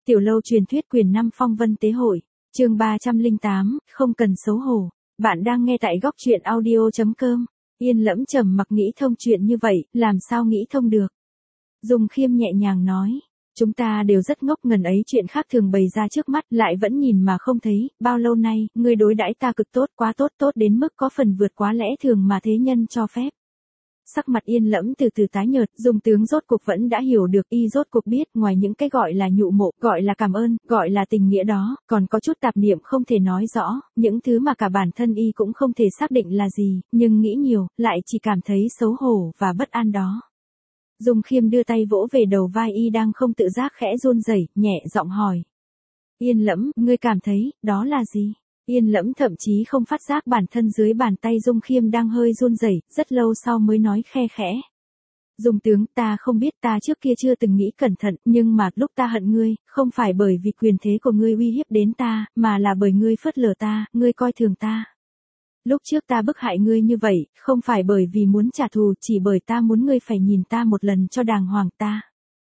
Tiểu lâu truyền thuyết quyền 5 phong vân tế hội, chương 308, không cần xấu hổ. Bạn đang nghe tại góc truyện audio.com. Yên Lẫm trầm mặc nghĩ thông chuyện như vậy, làm sao nghĩ thông được. Dung Khiêm nhẹ nhàng nói, chúng ta đều rất ngốc ngần ấy, chuyện khác thường bày ra trước mắt lại vẫn nhìn mà không thấy, bao lâu nay, ngươi đối đãi ta cực tốt, quá tốt, tốt đến mức có phần vượt quá lẽ thường mà thế nhân cho phép. Sắc mặt Yên Lẫm từ từ tái nhợt, Dung tướng rốt cuộc vẫn đã hiểu được, y rốt cuộc biết, ngoài những cái gọi là nhụ mộ, gọi là cảm ơn, gọi là tình nghĩa đó, còn có chút tạp niệm không thể nói rõ, những thứ mà cả bản thân y cũng không thể xác định là gì, nhưng nghĩ nhiều, lại chỉ cảm thấy xấu hổ và bất an đó. Dung Khiêm đưa tay vỗ về đầu vai y đang không tự giác khẽ run rẩy, nhẹ giọng hỏi. Yên Lẫm, ngươi cảm thấy, đó là gì? Yên Lẫm thậm chí không phát giác bản thân dưới bàn tay Dung Khiêm đang hơi run rẩy, rất lâu sau mới nói khe khẽ. Dung tướng, ta không biết, ta trước kia chưa từng nghĩ cẩn thận, nhưng mà lúc ta hận ngươi, không phải bởi vì quyền thế của ngươi uy hiếp đến ta, mà là bởi ngươi phớt lờ ta, ngươi coi thường ta. Lúc trước ta bức hại ngươi như vậy, không phải bởi vì muốn trả thù, chỉ bởi ta muốn ngươi phải nhìn ta một lần cho đàng hoàng ta.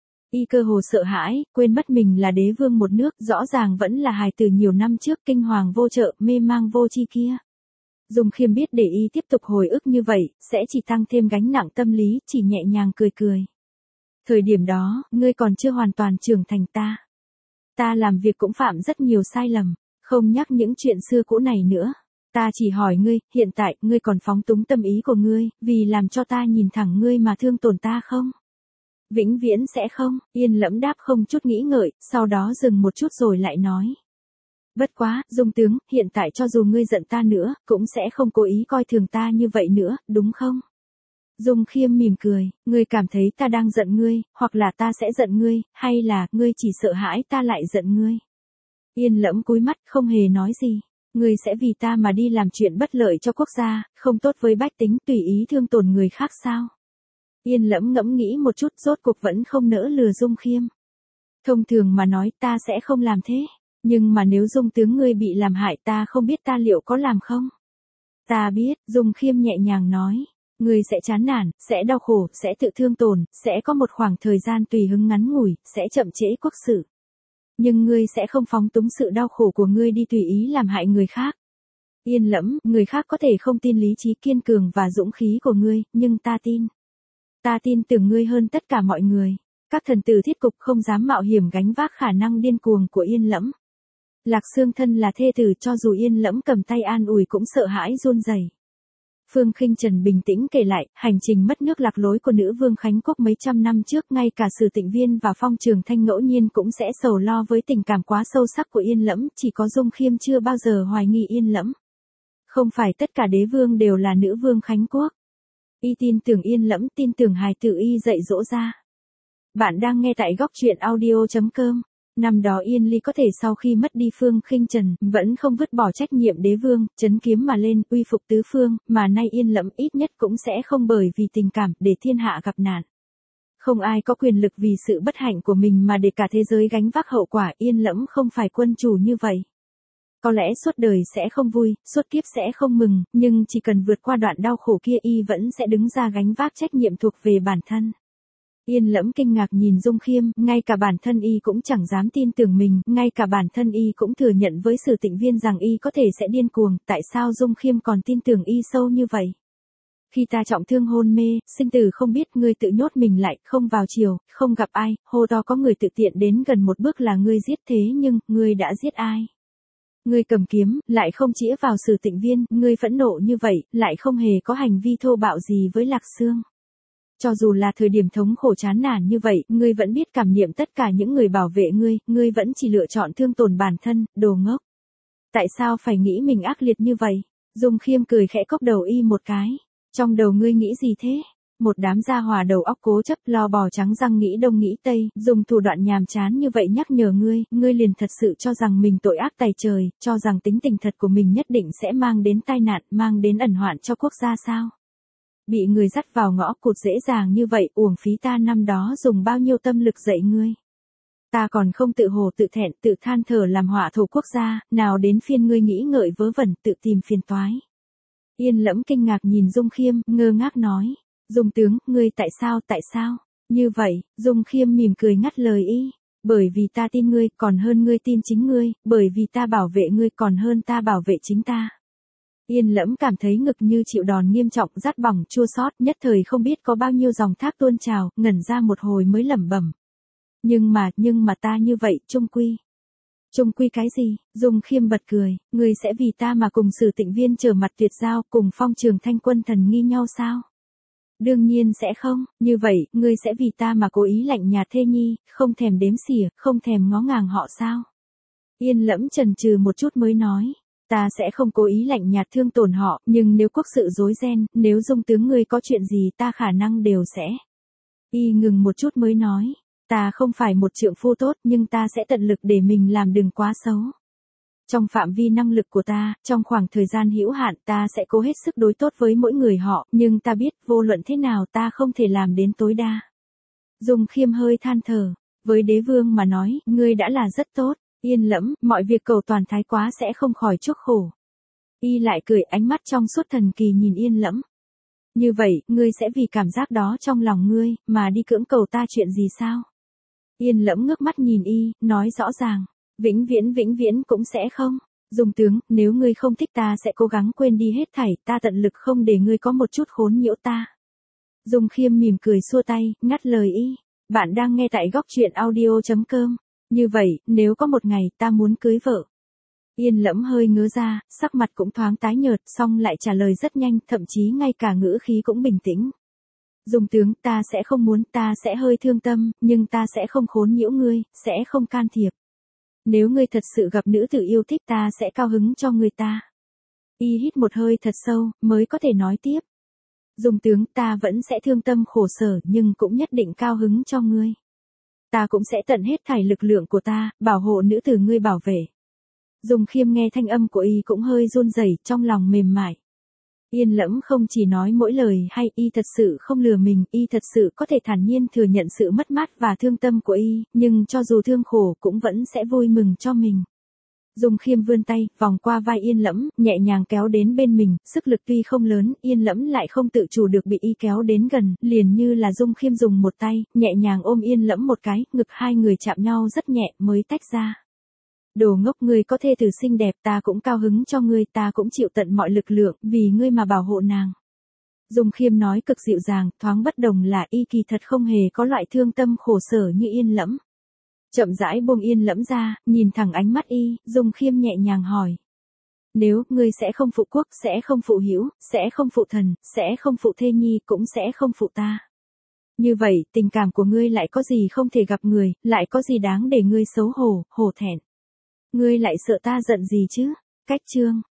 Y cơ hồ sợ hãi, quên mất mình là đế vương một nước, rõ ràng vẫn là hài tử nhiều năm trước, kinh hoàng vô trợ, mê mang vô tri kia. Dung Khiêm biết để y tiếp tục hồi ức như vậy, sẽ chỉ tăng thêm gánh nặng tâm lý, chỉ nhẹ nhàng cười cười. Thời điểm đó, ngươi còn chưa hoàn toàn trưởng thành ta. Ta làm việc cũng phạm rất nhiều sai lầm, không nhắc những chuyện xưa cũ này nữa. Ta chỉ hỏi ngươi, hiện tại, ngươi còn phóng túng tâm ý của ngươi, vì làm cho ta nhìn thẳng ngươi mà thương tổn ta không? Vĩnh viễn sẽ không, Yên Lẫm đáp không chút nghĩ ngợi, sau đó dừng một chút rồi lại nói. Bất quá, Dung tướng, hiện tại cho dù ngươi giận ta nữa, cũng sẽ không cố ý coi thường ta như vậy nữa, đúng không? Dung Khiêm mỉm cười, ngươi cảm thấy ta đang giận ngươi, hoặc là ta sẽ giận ngươi, hay là, ngươi chỉ sợ hãi ta lại giận ngươi? Yên Lẫm cúi mắt, không hề nói gì. Ngươi sẽ vì ta mà đi làm chuyện bất lợi cho quốc gia, không tốt với bách tính, tùy ý thương tổn người khác sao? Yên Lẫm ngẫm nghĩ một chút, rốt cuộc vẫn không nỡ lừa Dung Khiêm. Thông thường mà nói, ta sẽ không làm thế. Nhưng mà nếu Dung tướng ngươi bị làm hại, ta không biết ta liệu có làm không? Ta biết, Dung Khiêm nhẹ nhàng nói. Ngươi sẽ chán nản, sẽ đau khổ, sẽ tự thương tổn, sẽ có một khoảng thời gian tùy hứng ngắn ngủi, sẽ chậm trễ quốc sự. Nhưng ngươi sẽ không phóng túng sự đau khổ của ngươi đi tùy ý làm hại người khác. Yên Lẫm, người khác có thể không tin lý trí kiên cường và dũng khí của ngươi, nhưng ta tin. Ta tin tưởng ngươi hơn tất cả mọi người. Các thần tử thiết cục không dám mạo hiểm gánh vác khả năng điên cuồng của Yên Lẫm. Lạc Xương thân là thê tử, cho dù Yên Lẫm cầm tay an ủi cũng sợ hãi run rẩy. Phương Khinh Trần bình tĩnh kể lại, hành trình mất nước lạc lối của nữ vương Khánh Quốc mấy trăm năm trước, ngay cả Sử Tịnh Viên và Phong Trường Thanh ngẫu nhiên cũng sẽ sầu lo với tình cảm quá sâu sắc của Yên Lẫm, chỉ có Dung Khiêm chưa bao giờ hoài nghi Yên Lẫm. Không phải tất cả đế vương đều là nữ vương Khánh Quốc. Y tin tưởng Yên Lẫm, tin tưởng hài tử y dạy dỗ ra. Bạn đang nghe tại góc truyện audio.com. Năm đó Yên Ly có thể sau khi mất đi Phương Khinh Trần, vẫn không vứt bỏ trách nhiệm đế vương, trấn kiếm mà lên, uy phục tứ phương, mà nay Yên Lẫm ít nhất cũng sẽ không bởi vì tình cảm, để thiên hạ gặp nạn. Không ai có quyền lực vì sự bất hạnh của mình mà để cả thế giới gánh vác hậu quả, Yên Lẫm không phải quân chủ như vậy. Có lẽ suốt đời sẽ không vui, suốt kiếp sẽ không mừng, nhưng chỉ cần vượt qua đoạn đau khổ kia y vẫn sẽ đứng ra gánh vác trách nhiệm thuộc về bản thân. Yên Lẫm kinh ngạc nhìn Dung Khiêm, ngay cả bản thân y cũng chẳng dám tin tưởng mình, ngay cả bản thân y cũng thừa nhận với Sử Tịnh Viên rằng y có thể sẽ điên cuồng, tại sao Dung Khiêm còn tin tưởng y sâu như vậy? Khi ta trọng thương hôn mê, sinh tử không biết, ngươi tự nhốt mình lại, không vào chiều, không gặp ai, hô to có người tự tiện đến gần một bước là ngươi giết, thế nhưng, ngươi đã giết ai? Ngươi cầm kiếm, lại không chĩa vào Sử Tịnh Viên, ngươi phẫn nộ như vậy, lại không hề có hành vi thô bạo gì với Lạc Xương. Cho dù là thời điểm thống khổ chán nản như vậy, ngươi vẫn biết cảm niệm tất cả những người bảo vệ ngươi vẫn chỉ lựa chọn thương tổn bản thân, đồ ngốc. Tại sao phải nghĩ mình ác liệt như vậy? Dung Khiêm cười khẽ cốc đầu y một cái. Trong đầu ngươi nghĩ gì thế? Một đám gia hỏa đầu óc cố chấp, lo bò trắng răng nghĩ đông nghĩ tây, dùng thủ đoạn nhàm chán như vậy nhắc nhở ngươi liền thật sự cho rằng mình tội ác tày trời, cho rằng tính tình thật của mình nhất định sẽ mang đến tai nạn, mang đến ẩn hoạn cho quốc gia sao? Bị người dắt vào ngõ cụt dễ dàng như vậy, uổng phí ta năm đó dùng bao nhiêu tâm lực dạy ngươi. Ta còn không tự hồ tự thẹn, tự than thở làm họa thổ quốc gia, nào đến phiên ngươi nghĩ ngợi vớ vẩn, tự tìm phiền toái. Yên Lẫm kinh ngạc nhìn Dung Khiêm, ngơ ngác nói, Dung tướng, ngươi tại sao? Như vậy, Dung Khiêm mỉm cười ngắt lời y. bởi vì ta tin ngươi còn hơn ngươi tin chính ngươi, bởi vì ta bảo vệ ngươi còn hơn ta bảo vệ chính ta. Yên Lẫm cảm thấy ngực như chịu đòn nghiêm trọng, rát bỏng chua xót, nhất thời không biết có bao nhiêu dòng thác tuôn trào, ngẩn ra một hồi mới lẩm bẩm. Nhưng mà ta như vậy, chung quy cái gì? Dung Khiêm bật cười, ngươi sẽ vì ta mà cùng Sử Tịnh Viên trở mặt tuyệt giao, cùng Phong Trường Thanh quân thần nghi nhau sao? Đương nhiên sẽ không, như vậy, ngươi sẽ vì ta mà cố ý lạnh nhạt thê nhi, không thèm đếm xỉa, không thèm ngó ngàng họ sao? Yên Lẫm chần chừ một chút mới nói, ta sẽ không cố ý lạnh nhạt thương tổn họ, nhưng nếu quốc sự rối ren, nếu Dung tướng ngươi có chuyện gì ta khả năng đều sẽ. Y ngừng một chút mới nói, ta không phải một trượng phu tốt nhưng ta sẽ tận lực để mình làm đừng quá xấu. Trong phạm vi năng lực của ta, trong khoảng thời gian hữu hạn ta sẽ cố hết sức đối tốt với mỗi người họ, nhưng ta biết vô luận thế nào ta không thể làm đến tối đa. Dung Khiêm hơi than thở, với đế vương mà nói, ngươi đã là rất tốt. Yên Lẫm, mọi việc cầu toàn thái quá sẽ không khỏi chuốc khổ. Y lại cười, ánh mắt trong suốt thần kỳ nhìn Yên Lẫm. Như vậy, ngươi sẽ vì cảm giác đó trong lòng ngươi, mà đi cưỡng cầu ta chuyện gì sao? Yên Lẫm ngước mắt nhìn Y, nói rõ ràng, vĩnh viễn cũng sẽ không. Dung tướng, nếu ngươi không thích ta sẽ cố gắng quên đi hết thảy, ta tận lực không để ngươi có một chút khốn nhiễu ta. Dung Khiêm mỉm cười xua tay, ngắt lời Y. Bạn đang nghe tại góc truyện audio.com. Như vậy, nếu có một ngày ta muốn cưới vợ. Yên Lẫm hơi ngớ ra, sắc mặt cũng thoáng tái nhợt, xong lại trả lời rất nhanh, thậm chí ngay cả ngữ khí cũng bình tĩnh. Dung tướng, ta sẽ không muốn, ta sẽ hơi thương tâm, nhưng ta sẽ không khốn nhiễu ngươi, sẽ không can thiệp. Nếu ngươi thật sự gặp nữ tử yêu thích ta sẽ cao hứng cho người ta. Y hít một hơi thật sâu, mới có thể nói tiếp. Dung tướng, ta vẫn sẽ thương tâm khổ sở nhưng cũng nhất định cao hứng cho ngươi. Ta cũng sẽ tận hết thảy lực lượng của ta, bảo hộ nữ tử ngươi bảo vệ. Dung Khiêm nghe thanh âm của Y cũng hơi run rẩy, trong lòng mềm mại. Yên Lẫm không chỉ nói mỗi lời hay, Y thật sự không lừa mình, Y thật sự có thể thản nhiên thừa nhận sự mất mát và thương tâm của Y, nhưng cho dù thương khổ cũng vẫn sẽ vui mừng cho mình. Dung Khiêm vươn tay, vòng qua vai Yên Lẫm, nhẹ nhàng kéo đến bên mình, sức lực tuy không lớn, Yên Lẫm lại không tự chủ được bị Y kéo đến gần, liền như là Dung Khiêm dùng một tay, nhẹ nhàng ôm Yên Lẫm một cái, ngực hai người chạm nhau rất nhẹ mới tách ra. Đồ ngốc, ngươi có thê tử xinh đẹp, ta cũng cao hứng cho ngươi, ta cũng chịu tận mọi lực lượng, vì ngươi mà bảo hộ nàng. Dung Khiêm nói cực dịu dàng, thoáng bất đồng là Y kỳ thật không hề có loại thương tâm khổ sở như Yên Lẫm. Chậm rãi buông Yên Lẫm ra, nhìn thẳng ánh mắt Y, Dung Khiêm nhẹ nhàng hỏi. Nếu, ngươi sẽ không phụ quốc, sẽ không phụ hữu, sẽ không phụ thần, sẽ không phụ thê nhi, cũng sẽ không phụ ta. Như vậy, tình cảm của ngươi lại có gì không thể gặp người, lại có gì đáng để ngươi xấu hổ, hổ thẹn. Ngươi lại sợ ta giận gì chứ? Cách chương.